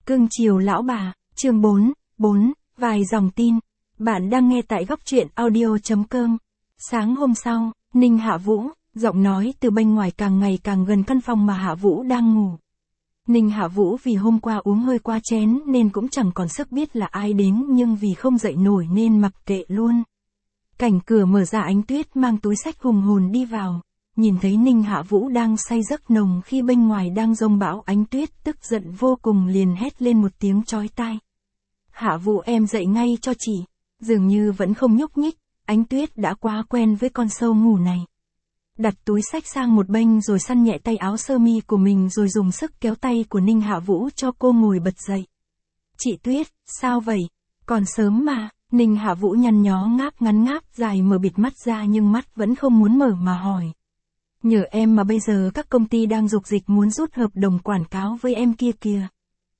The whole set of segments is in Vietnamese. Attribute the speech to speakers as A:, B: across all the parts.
A: Cưng chiều lão bà, chương 4, vài dòng tin. Bạn đang nghe tại góc truyện audio.com. Sáng hôm sau, Ninh Hạ Vũ, giọng nói từ bên ngoài càng ngày càng gần căn phòng mà Hạ Vũ đang ngủ. Ninh Hạ Vũ vì hôm qua uống hơi qua chén nên cũng chẳng còn sức biết là ai đến, nhưng vì không dậy nổi nên mặc kệ luôn. Cảnh cửa mở ra, Ánh Tuyết mang túi xách hùng hồn đi vào. Nhìn thấy Ninh Hạ Vũ đang say giấc nồng khi bên ngoài đang giông bão, Ánh Tuyết tức giận vô cùng liền hét lên một tiếng chói tai. Hạ Vũ, em dậy ngay cho chị. Dường như vẫn không nhúc nhích, Ánh Tuyết đã quá quen với con sâu ngủ này. Đặt túi xách sang một bên rồi săn nhẹ tay áo sơ mi của mình rồi dùng sức kéo tay của Ninh Hạ Vũ cho cô ngồi bật dậy. Chị Tuyết, sao vậy? Còn sớm mà. Ninh Hạ Vũ nhăn nhó ngáp ngắn ngáp dài mở bịt mắt ra nhưng mắt vẫn không muốn mở mà hỏi. Nhờ em mà bây giờ các công ty đang dục dịch muốn rút hợp đồng quảng cáo với em kia kìa.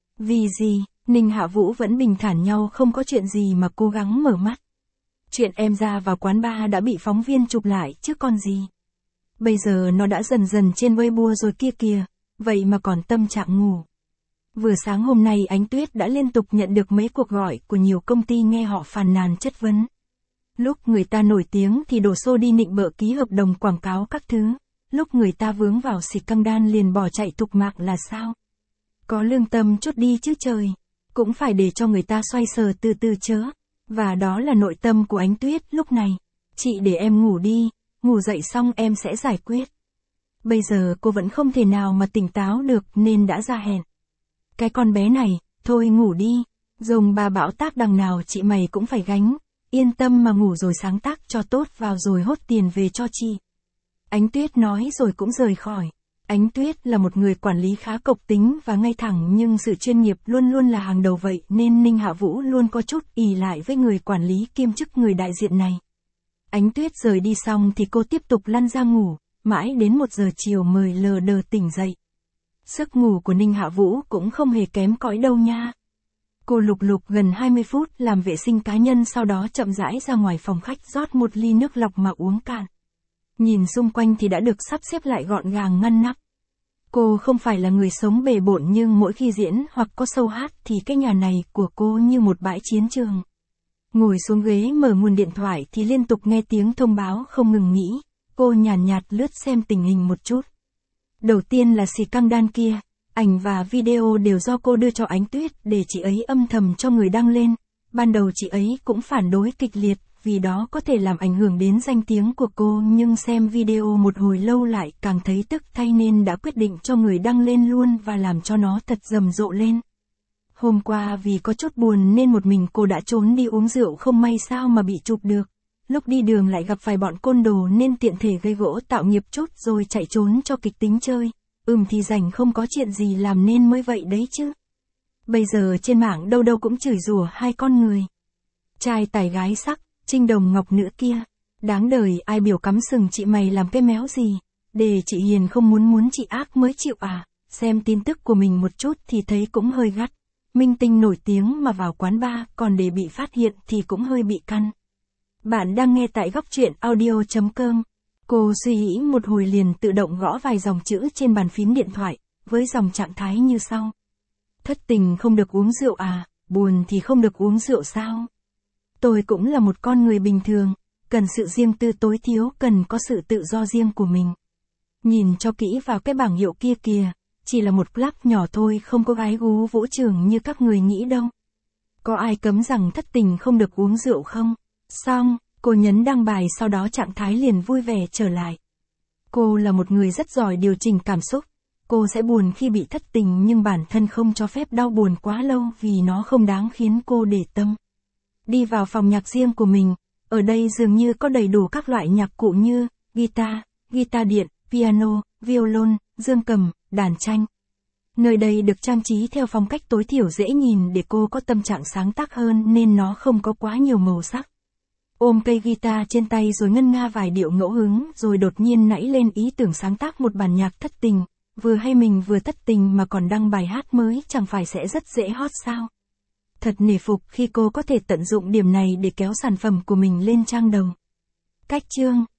A: Vì gì? Ninh Hạ Vũ vẫn bình thản nhau không có chuyện gì mà cố gắng mở mắt. Chuyện em ra vào quán bar đã bị phóng viên chụp lại chứ còn gì. Bây giờ nó đã dần dần trên Weibo rồi kia kìa, vậy mà còn tâm trạng ngủ. Vừa sáng hôm nay Ánh Tuyết đã liên tục nhận được mấy cuộc gọi của nhiều công ty nghe họ phàn nàn chất vấn. Lúc người ta nổi tiếng thì đổ xô đi nịnh bợ ký hợp đồng quảng cáo các thứ. Lúc người ta vướng vào scandal liền bỏ chạy tục mạng là sao? Có lương tâm chút đi chứ trời. Cũng phải để cho người ta xoay sở từ từ chớ. Và đó là nội tâm của Ánh Tuyết lúc này. Chị để em ngủ đi, ngủ dậy xong em sẽ giải quyết. Bây giờ cô vẫn không thể nào mà tỉnh táo được nên đã ra hẹn. Cái con bé này, thôi ngủ đi. Dòng bà bão táp đằng nào chị mày cũng phải gánh. Yên tâm mà ngủ rồi sáng tác cho tốt vào rồi hốt tiền về cho chị. Ánh Tuyết nói rồi cũng rời khỏi. Ánh Tuyết là một người quản lý khá cộc tính và ngay thẳng, nhưng sự chuyên nghiệp luôn luôn là hàng đầu vậy nên Ninh Hạ Vũ luôn có chút ỷ lại với người quản lý kiêm chức người đại diện này. Ánh Tuyết rời đi xong thì cô tiếp tục lăn ra ngủ, mãi đến 1 giờ chiều mới lờ đờ tỉnh dậy. Giấc ngủ của Ninh Hạ Vũ cũng không hề kém cỏi đâu nha. Cô lục lục gần 20 phút làm vệ sinh cá nhân, sau đó chậm rãi ra ngoài phòng khách rót một ly nước lọc mà uống cạn. Nhìn xung quanh thì đã được sắp xếp lại gọn gàng ngăn nắp. Cô không phải là người sống bề bộn nhưng mỗi khi diễn hoặc có show hát thì cái nhà này của cô như một bãi chiến trường. Ngồi xuống ghế mở nguồn điện thoại thì liên tục nghe tiếng thông báo không ngừng nghỉ. Cô nhàn nhạt lướt xem tình hình một chút. Đầu tiên là scandal kia, ảnh và video đều do cô đưa cho Ánh Tuyết để chị ấy âm thầm cho người đăng lên. Ban đầu chị ấy cũng phản đối kịch liệt, vì đó có thể làm ảnh hưởng đến danh tiếng của cô, nhưng xem video một hồi lâu lại càng thấy tức thay nên đã quyết định cho người đăng lên luôn và làm cho nó thật rầm rộ lên. Hôm qua vì có chút buồn nên một mình cô đã trốn đi uống rượu, không may sao mà bị chụp được. Lúc đi đường lại gặp vài bọn côn đồ nên tiện thể gây gỗ tạo nghiệp chút rồi chạy trốn cho kịch tính chơi. Thì rảnh không có chuyện gì làm nên mới vậy đấy chứ. Bây giờ trên mạng đâu đâu cũng chửi rủa hai con người. Trai tài gái sắc, Trinh Đồng Ngọc nữa kia. Đáng đời ai biểu cắm sừng chị mày làm cái méo gì. Để chị hiền không muốn chị ác mới chịu à. Xem tin tức của mình một chút thì thấy cũng hơi gắt. Minh tinh nổi tiếng mà vào quán bar, còn để bị phát hiện thì cũng hơi bị căn. Bạn đang nghe tại góc truyện audio.com. Cô suy nghĩ một hồi liền tự động gõ vài dòng chữ trên bàn phím điện thoại, với dòng trạng thái như sau. Thất tình không được uống rượu à, buồn thì không được uống rượu sao? Tôi cũng là một con người bình thường, cần sự riêng tư, tối thiếu cần có sự tự do riêng của mình. Nhìn cho kỹ vào cái bảng hiệu kia kìa, chỉ là một club nhỏ thôi, không có gái gú vũ trường như các người nghĩ đâu. Có ai cấm rằng thất tình không được uống rượu không? Xong, cô nhấn đăng bài, sau đó trạng thái liền vui vẻ trở lại. Cô là một người rất giỏi điều chỉnh cảm xúc. Cô sẽ buồn khi bị thất tình nhưng bản thân không cho phép đau buồn quá lâu vì nó không đáng khiến cô để tâm. Đi vào phòng nhạc riêng của mình, ở đây dường như có đầy đủ các loại nhạc cụ như guitar, guitar điện, piano, violon, dương cầm, đàn tranh. Nơi đây được trang trí theo phong cách tối thiểu dễ nhìn để cô có tâm trạng sáng tác hơn nên nó không có quá nhiều màu sắc. Ôm cây guitar trên tay rồi ngân nga vài điệu ngẫu hứng rồi đột nhiên nảy lên ý tưởng sáng tác một bản nhạc thất tình. Vừa hay mình vừa thất tình mà còn đăng bài hát mới, chẳng phải sẽ rất dễ hot sao? Thật nể phục khi cô có thể tận dụng điểm này để kéo sản phẩm của mình lên trang đầu. Cách chương